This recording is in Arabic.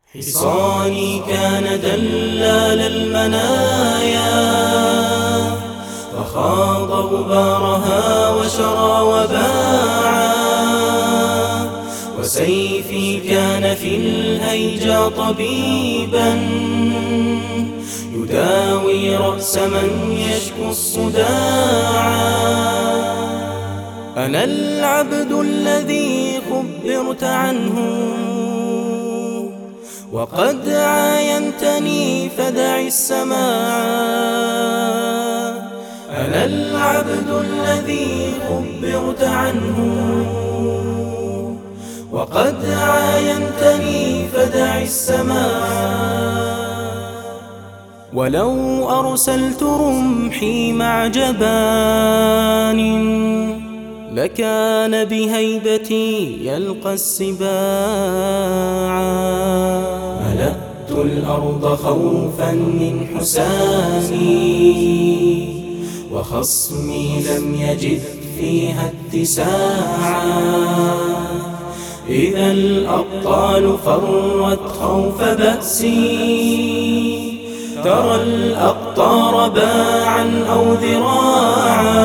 حصاني كان دلال المنايا، فخاض غبارها وشرى وباعا. وسيفي كان في الهيجا طبيبا، يداوي رأس من يشكو الصداعا. أنا العبد الذي خبرت عنه، وقد عاينتني فدع السماع. أنا العبد الذي خبرت عنه، وقد عاينتني فدع السماع. ولو أرسلت رمحي مع جبان، لكان بهيبتي يلقى السباع. ملأت الأرض خوفا من حسامي، وخصمي لم يجد فيها اتساعا. إذا الأبطال فرت خوف بأسي، ترى الأقطار باعا أو ذراعا.